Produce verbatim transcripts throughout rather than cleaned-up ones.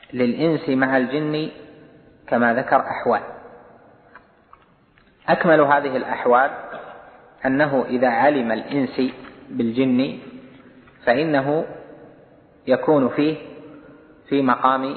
للإنس مع الجن كما ذكر أحوال. أكمل هذه الأحوال أنه إذا علم الإنس بالجن فإنه يكون فيه في مقام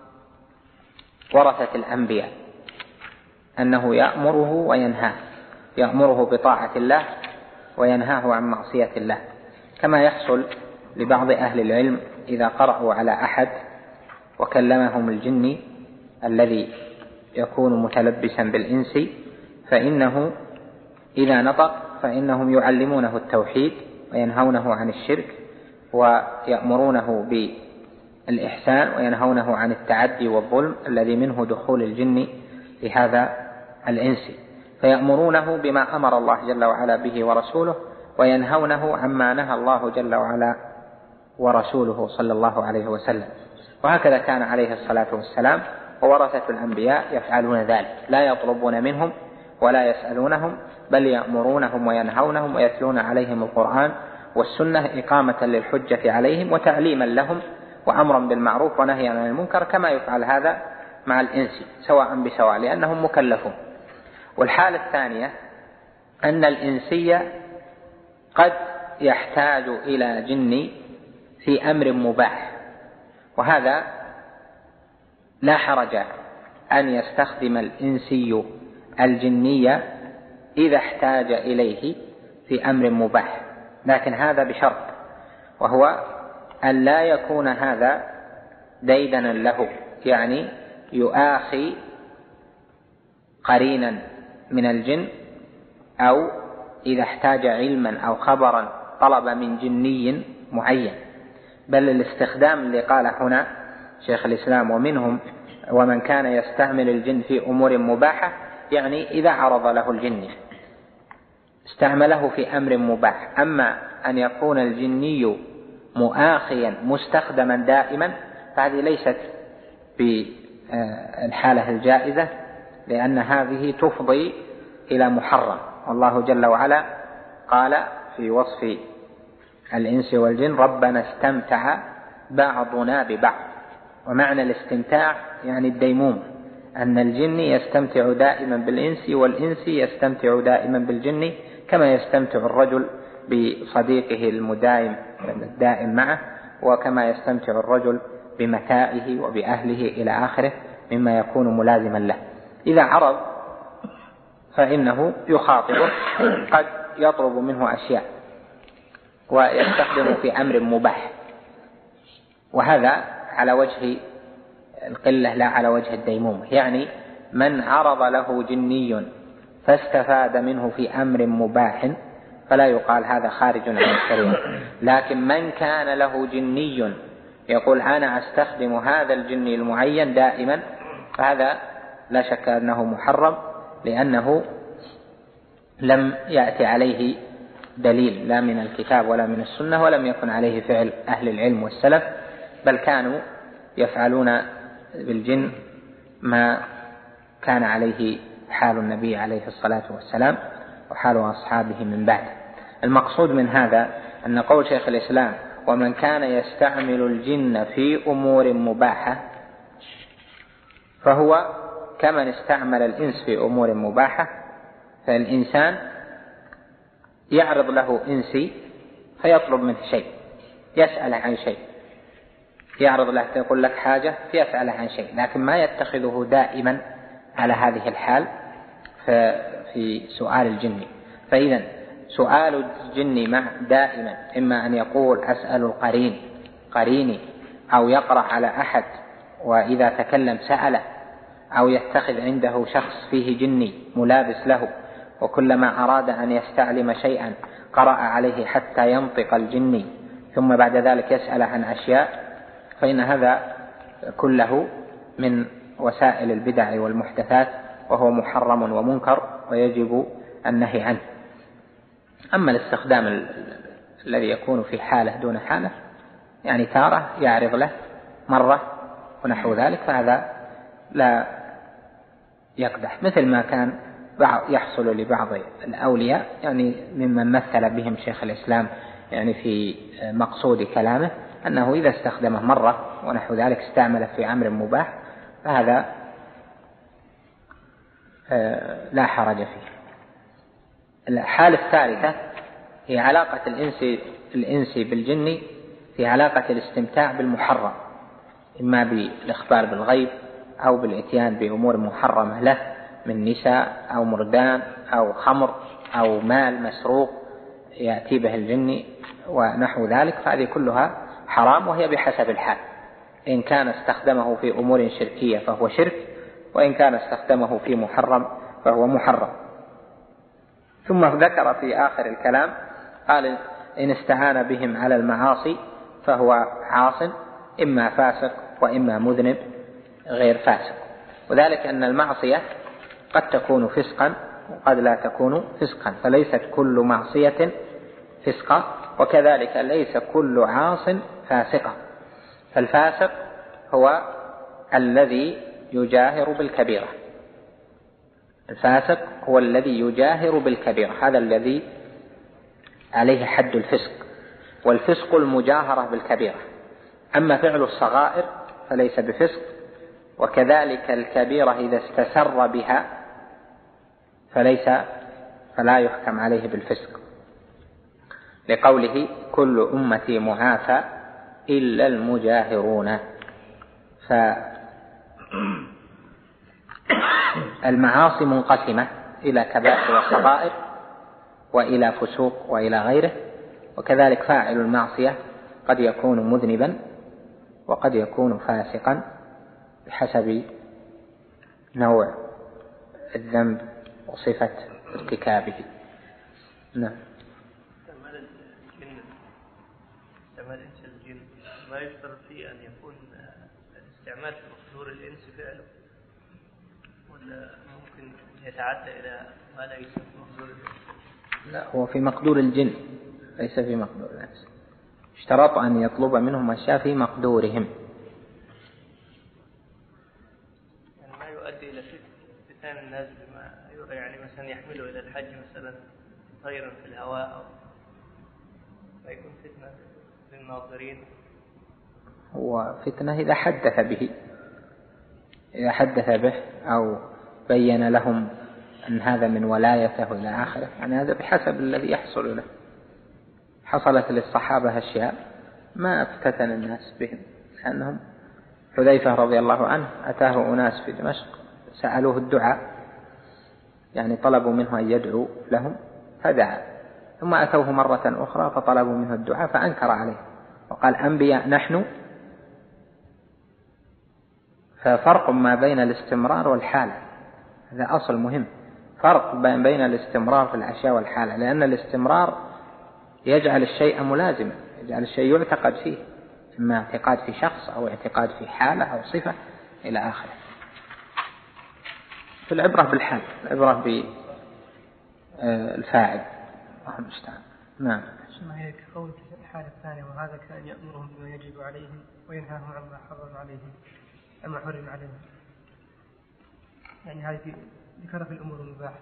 ورثة الأنبياء، أنه يأمره وينهاه، يأمره بطاعة الله وينهاه عن معصية الله، كما يحصل لبعض أهل العلم إذا قرأوا على أحد وكلمهم الجن الذي يكون متلبسا بالإنس فإنه إذا نطق فإنهم يعلمونه التوحيد وينهونه عن الشرك ويأمرونه بالإحسان وينهونه عن التعدي والظلم الذي منه دخول الجن لهذا الإنس، فيأمرونه بما أمر الله جل وعلا به ورسوله وينهونه عما نهى الله جل وعلا ورسوله صلى الله عليه وسلم. وهكذا كان عليه الصلاة والسلام وورثة الأنبياء يفعلون ذلك، لا يطلبون منهم ولا يسألونهم بل يأمرونهم وينهونهم ويتلون عليهم القرآن والسنة إقامة للحجة عليهم وتعليما لهم وأمرا بالمعروف ونهيا عن المنكر، كما يفعل هذا مع الإنس سواء بسواء لأنهم مكلفون. والحالة الثانية أن الإنسية قد يحتاج إلى جن في أمر مباح، وهذا لا حرج أن يستخدم الإنسي الجنية إذا احتاج إليه في أمر مباح، لكن هذا بشرط، وهو أن لا يكون هذا ديدنا له، يعني يؤاخي قرينا من الجن، أو إذا احتاج علما أو خبرا طلب من جني معين، بل الاستخدام اللي قال هنا شيخ الإسلام ومنهم ومن كان يستعمل الجن في أمور مباحة، يعني إذا عرض له الجن استعمله في أمر مباح. أما أن يكون الجني مؤاخيا مستخدما دائما فهذه ليست بالحالة الجائزة، لأن هذه تفضي إلى محرم. والله جل وعلا قال في وصف الإنس والجن ربنا استمتع بعضنا ببعض، ومعنى الاستمتاع يعني الديموم، أن الجن يستمتع دائما بالإنس والإنس يستمتع دائما بالجن، كما يستمتع الرجل بصديقه المدائم الدائم معه، وكما يستمتع الرجل بمتاعه وبأهله إلى آخره مما يكون ملازما له. إذا عرض فإنه يخاطبه، قد يطلب منه أشياء ويستخدم في أمر مباح، وهذا على وجه القلة لا على وجه الديمومة. يعني من عرض له جني فاستفاد منه في أمر مباح فلا يقال هذا خارج عن الشريعة، لكن من كان له جني يقول أنا أستخدم هذا الجني المعين دائما فهذا لا شك أنه محرم، لأنه لم يأتي عليه دليل لا من الكتاب ولا من السنة، ولم يكن عليه فعل أهل العلم والسلف، بل كانوا يفعلون بالجن ما كان عليه حال النبي عليه الصلاة والسلام وحال أصحابه من بعد. المقصود من هذا أن قول شيخ الإسلام ومن كان يستعمل الجن في أمور مباحة فهو كمن استعمل الإنس في أمور مباحة. فالإنسان يعرض له إنسي فيطلب منه شيء، يسأل عن شيء، يعرض له يقول لك حاجة فيسأل عن شيء، لكن ما يتخذه دائما على هذه الحال في سؤال الجن. فإذا سؤال الجن مع دائما إما أن يقول أسأل القرين قريني، أو يقرأ على أحد وإذا تكلم سأله، أو يتخذ عنده شخص فيه جني ملابس له وكلما أراد أن يستعلم شيئا قرأ عليه حتى ينطق الجني ثم بعد ذلك يسأل عن أشياء، فإن هذا كله من وسائل البدع والمحدثات، وهو محرم ومنكر ويجب النهي عنه. أما الاستخدام الذي يكون في حالة دون حالة، يعني تارة يعرض له مرة ونحو ذلك، فهذا لا يقدح، مثل ما كان يحصل لبعض الأولياء، يعني ممن مثل بهم شيخ الإسلام يعني في مقصود كلامه، أنه إذا استخدمه مرة ونحو ذلك استعمله في أمر مباح فهذا لا حرج فيه. الحالة الثالثة هي علاقة الإنس الإنس بالجن في علاقة الاستمتاع بالمحرم، إما بالإخبار بالغيب أو بالإتيان بأمور محرمة له من نساء أو مردان أو خمر أو مال مسروق يأتي به الجن ونحو ذلك، فهذه كلها حرام وهي بحسب الحال. إن كان استخدمه في أمور شركية فهو شرك، وإن كان استخدمه في محرم فهو محرم. ثم ذكر في آخر الكلام قال إن استعان بهم على المعاصي فهو عاص إما فاسق وإما مذنب غير فاسق، وذلك أن المعصية قد تكون فسقا وقد لا تكون فسقا، فليست كل معصية فسقا، وكذلك ليس كل عاص فاسقا. فالفاسق هو الذي يجاهر بالكبيرة، الفاسق هو الذي يجاهر بالكبيرة، هذا الذي عليه حد الفسق، والفسق المجاهرة بالكبيرة. أما فعل الصغائر فليس بفسق، وكذلك الكبيرة إذا استسر بها فليس فلا يحكم عليه بالفسق، لقوله كل أمتي معافى إلا المجاهرون. فالمعاصي منقسمة إلى كبائر وصغائر وإلى فسوق وإلى غيره، وكذلك فاعل المعصية قد يكون مذنبا وقد يكون فاسقا بحسب نوع الذنب وصفة ارتكابه. نعم. استعمال الإنس الجن ما يشترط فيه أن يكون الاستعمال في مقدور الإنس فعله، ولا ممكن يتعدى إلى ما لا يسمى مقدور الإنس؟ لا، هو في مقدور الجن ليس في مقدور الإنس. اشترط أن يطلب منهم أشياء في مقدورهم، يعني ما يؤدي إلى فتن الناس بما يعني مثلا يحمله إلى الحج مثلا طيرا في الهواء أو فيكون فتنة للناظرين. هو فتنة إذا حدث به، إذا حدث به أو بين لهم أن هذا من ولايته إلى آخره، يعني هذا بحسب الذي يحصل له. حصلت للصحابة أشياء ما افتتن الناس بهم، لأنهم حذيفة رضي الله عنه أتاه أناس في دمشق سألوه الدعاء، يعني طلبوا منه أن يدعو لهم فدعا، ثم أتوه مرة أخرى فطلبوا منه الدعاء فأنكر عليه وقال أنبياء نحن. ففرق ما بين الاستمرار والحالة، هذا أصل مهم، فرق بين الاستمرار في الأشياء والحالة، لأن الاستمرار يجعل الشيء ملازما، يجعل الشيء يعتقد فيه، إما اعتقاد في شخص أو اعتقاد في حالة أو صفة إلى آخره. في العبرة بالحال، العبرة بالفاعل. الله المستعان. نعم. ثم هي كقول الحالة الثانية وهذا كان يأمرهم بما يجب عليهم وينهاهم عما حرم عليهم أما حرم عليهم، يعني هذه ذكر في الأمور المباحة.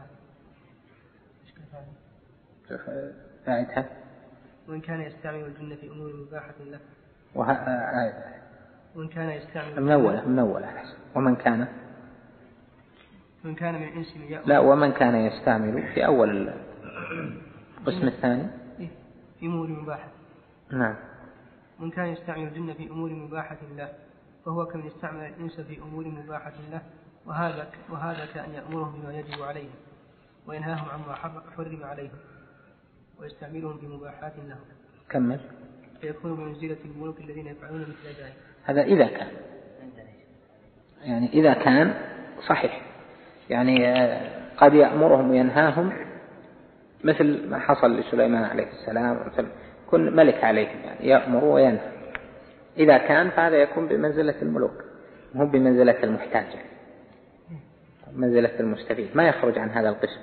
فائدها وإن كان يستعمل الجن في أمور مباحة له وه... وإن كان يستعمل منولة منولة ومن كان من كان من إنس يأمر. لا، ومن كان يستعمل في أول القسم الثاني في أمور مباحة. نعم. من كان يستعمل الجن في أمور مباحة له فهو كمن يستعمل الإنس في أمور مباحة له، وهذا وهذا كأن يأمرهم بما يجب عليهم وينهاهم عما حرم عليهم ويستعملهم بمباحات لهم. كمل. فيكون بمنزلة الملوك الذين يفعلون مثل ذلك. هذا إذا كان، يعني إذا كان صحيح، يعني قد يأمرهم وينهاهم مثل ما حصل لسليمان عليه السلام، مثل كن ملك عليهم، يعني يأمر وينهى. إذا كان فهذا يكون بمنزلة الملوك، مو بمنزلة المحتاج، منزلة المستفيد، ما يخرج عن هذا القسم.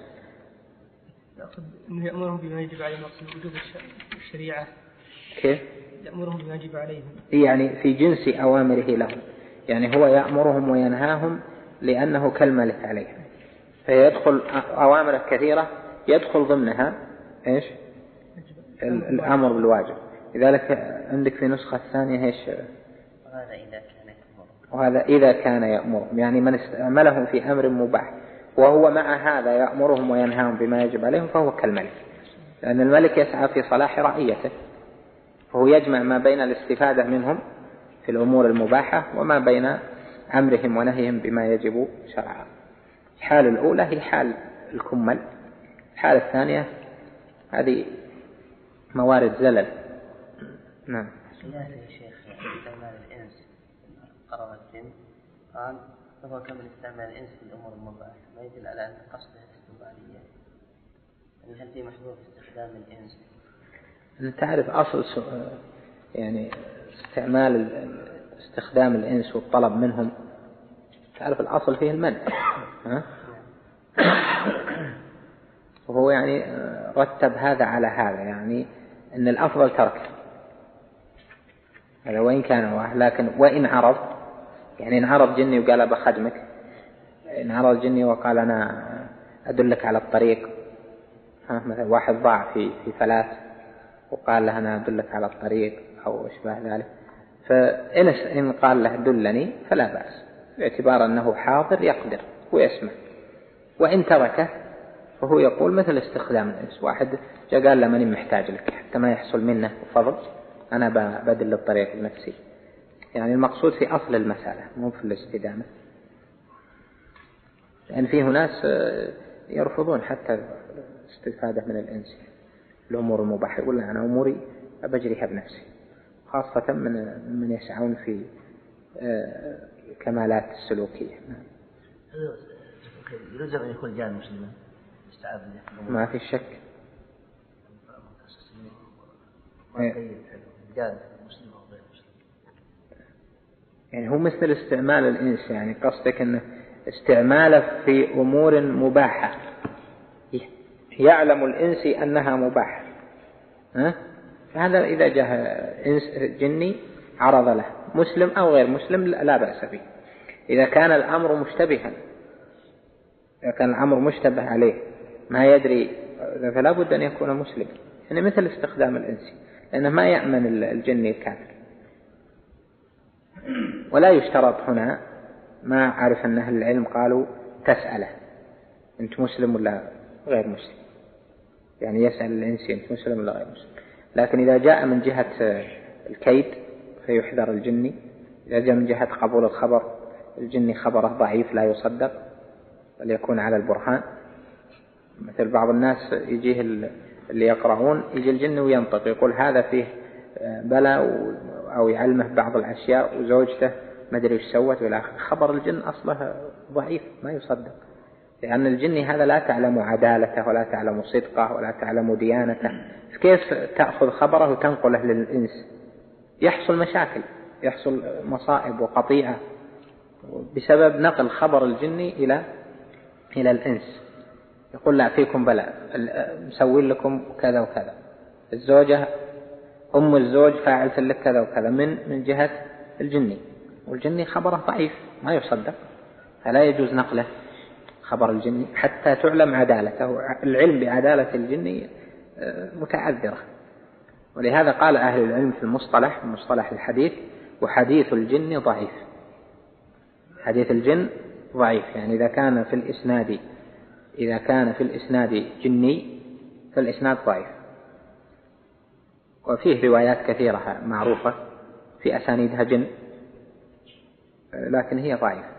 إنه يأمرهم بما يجب عليهم مقصود وجوب الشريعة. كيف؟ يأمرهم بما يجب عليهم، يعني في جنس أوامره لهم، يعني هو يأمرهم وينهاهم لأنه كالملك عليهم، فيدخل أوامر كثيرة يدخل ضمنها إيش؟ الأمر بالواجب، لذلك عندك في نسخة ثانية ايش؟ وهذا إذا كان يأمر وهذا إذا كان يأمرهم، يعني من استعملهم في أمر مباح وهو مع هذا يأمرهم وينهاهم بما يجب عليهم فهو كالملك، لأن الملك يسعى في صلاح رعيته، فهو يجمع ما بين الاستفادة منهم في الأمور المباحة وما بين أمرهم ونهيهم بما يجب شرعا. الحالة الأولى هي حال الكمل، الحالة الثانية هذه موارد زلل. نعم. خلاف يا شيخ استعمال الإنس قرر الجن قال فهو كمن استعمال الإنس في الأمور المباحة، ما يدل على أن قصده الاستقبالية، يعني هل في محظور في استخدام الإنس؟ أنت تعرف أصل يعني استعمال استخدام الإنس والطلب منهم، تعرف الأصل فيه المنع، ها؟ وهو يعني رتب هذا على هذا، يعني أن الأفضل تركه هذا وإن كان واحد، لكن وإن عرض، يعني إن عرض جني وقال بخدمك، إن عرض جني وقال أنا أدلك على الطريق، ها مثلا واحد ضاع في في فلاة وقال له أنا أدلك على الطريق أو أشبه ذلك، فإن إن قال له دلني فلا بأس باعتبار أنه حاضر يقدر ويسمع، وإن تركه فهو يقول مثل استخدام الإنس، واحد جاء قال له ماني محتاج لك حتى ما يحصل منه فضل، أنا بدل الطريق بنفسي، يعني المقصود في أصل المسألة مو في الاستدامة، لأن فيه ناس يرفضون حتى استفادة من الإنس الأمور المباحة، يقول أنا أموري أبجريها بنفسي، خاصة من من يسعون في كمالات السلوكية. يلزم أن يكون جاء مسلما استعاب له ما في شك. يعني هو مثل استعمال الإنس، يعني قصدك أنه استعماله في أمور مباحة يعلم الإنس أنها مباحة، ها؟ فهذا إذا جاء إنس جني عرض له مسلم أو غير مسلم لا بأس به. إذا كان الأمر مشتبها، إذا كان الأمر مشتبه عليه ما يدري، فلا بد أن يكون مسلم، يعني مثل استخدام الإنس، لأنه ما يأمن الجني الكافر. ولا يشترط هنا، ما أعرف أن أهل العلم قالوا تسأله أنت مسلم ولا غير مسلم، يعني يسأل الإنس أنت مسلم ولا غير مسلم، لكن إذا جاء من جهة الكيد فيحذر الجني، إذا جاء من جهة قبول الخبر الجني خبره ضعيف لا يصدق بل يكون على البرهان، مثل بعض الناس يجيه اللي يقرؤون يجي الجن وينطق يقول هذا فيه بلاء، أو يعلمه بعض الأشياء وزوجته ما أدري وش سوت ولا خبر الجن أصله ضعيف ما يصدق، لأن الجن هذا لا تعلم عدالته ولا تعلم صدقه ولا تعلم ديانته، كيف تأخذ خبره وتنقله للإنس؟ يحصل مشاكل، يحصل مصائب وقطيعة بسبب نقل خبر الجن إلى إلى الإنس. يقول لا فيكم بلاء، مسوي لكم كذا وكذا، الزوجة أم الزوج فاعلت لك كذا وكذا من من جهة الجني، والجني خبره ضعيف ما يصدق، فلا يجوز نقله خبر الجني حتى تعلم عدالته. العلم بعدالة الجني متعذرة، ولهذا قال أهل العلم في المصطلح مصطلح الحديث وحديث الجن ضعيف. حديث الجن ضعيف، يعني إذا كان في الإسناد إذا كان في الإسناد جني فالإسناد ضعيف، وفيه روايات كثيرة معروفة في أسانيدها جن لكن هي ضعيفة.